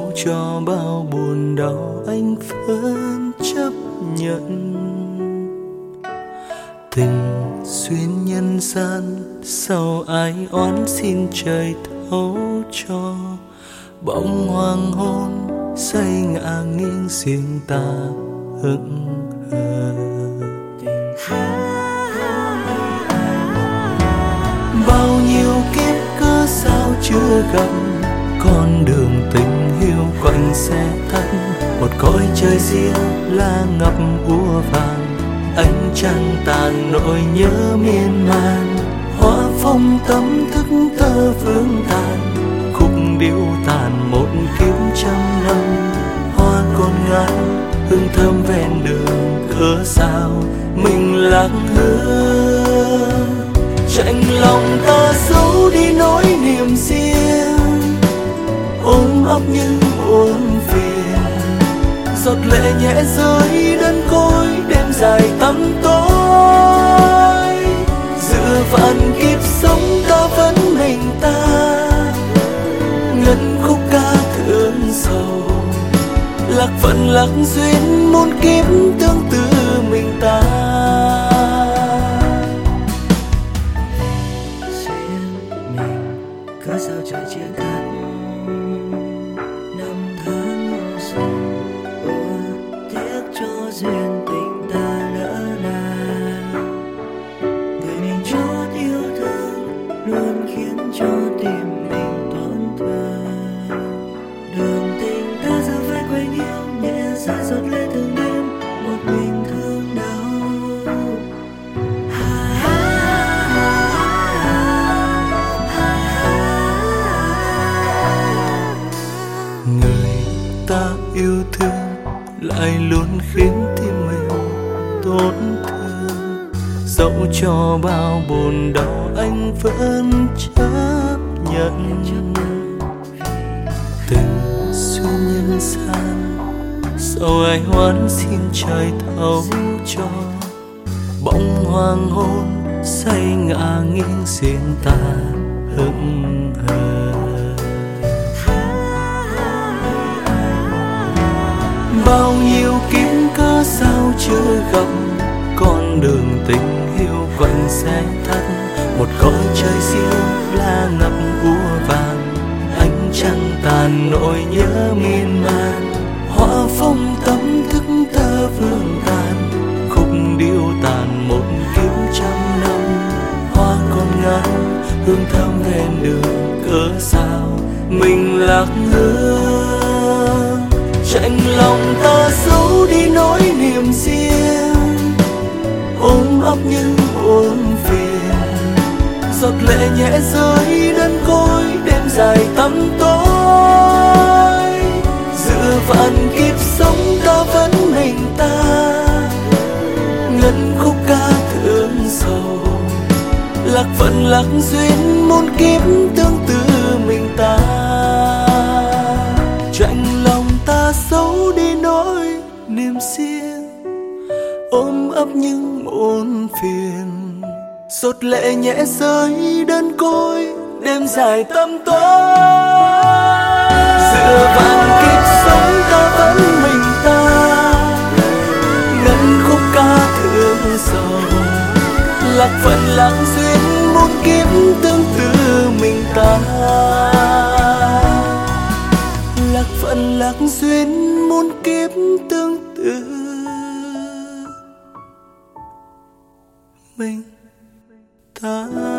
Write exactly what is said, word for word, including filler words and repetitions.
dẫu cho bao buồn đau anh vẫn chấp nhận. Tình xuyên nhân gian sao ai oán xin trời thấu cho, bỗng hoàng hôn say ngả nghiêng riêng ta hững hờ. Bao nhiêu kiếp cớ sao chưa gặp, con đường tình yêu quạnh xe thắt, một cõi trời riêng la ngập úa vàng. Ánh trăng tàn nỗi nhớ miên man, hoa phong tấm thức tơ vương tàn, khúc điệu tàn một kiếm trăm năm. Hoa còn ngàn hương thơm ven đường, cớ sao mình lạc hương. Chạnh lòng ta giấu đi nỗi niềm riêng, ôm ấp những buồn phiền, giọt lệ nhẹ rơi đơn côi đêm dài tăm tối. Giữa vạn kiếp sống ta vẫn mình ta, ngân khúc ca thương sầu, lạc phận lạc duyên muôn kiếp tương tư mình ta. Cớ sao trời chia cắt năm tháng vô sầu, ủa tiếc cho duyên tình ta lỡ làng. Người mình chót yêu thương luôn khiến cho tim mình tổn thương. Đường tình ta giờ phải quay nghiêng, nhẹ rơi giọt lệ từng đêm một mình thương đau. Ta yêu thương lại luôn khiến tim mình tổn thương, dẫu cho bao buồn đau anh vẫn chấp nhận. Tình xuyên nhân gian sao ai oán xin trời thấu cho, bỗng hoàng hôn say ngả nghiêng riêng ta hững hờ. Bao nhiêu kiếp cớ sao chưa gặp, con đường tình yêu quạnh xe thắt, một cõi trời riêng la ngập úa vàng. Ánh trăng tàn nỗi nhớ miên man, hoa phong tấm thức tơ vương tàn, khúc điệu tàn một kiếp trăm năm. Hoa còn ngàn hương thơm ven đường, cớ sao mình lạc hương. Chạnh lòng ta giấu đi nỗi niềm riêng, ôm ấp những buồn phiền, giọt lệ nhẹ rơi đơn côi đêm dài tăm tối. Giữa vạn kiếp sống ta vẫn mình ta, ngân khúc ca thương sầu, lạc phận lạc duyên muôn kiếp tương tư mình ta. Chạnh lòng ta giấu đi nỗi niềm riêng, ôm ấp những muôn phiền, giọt lệ nhẹ rơi đơn côi đêm dài tăm tối. Giữa vạn kiếp sống ta vẫn mình ta, ngân khúc ca thương sầu, lạc phận lạc duyên muôn kiếp tương tư mình ta. Lạc phận lạc duyên muôn kiếp tương tự mình ta.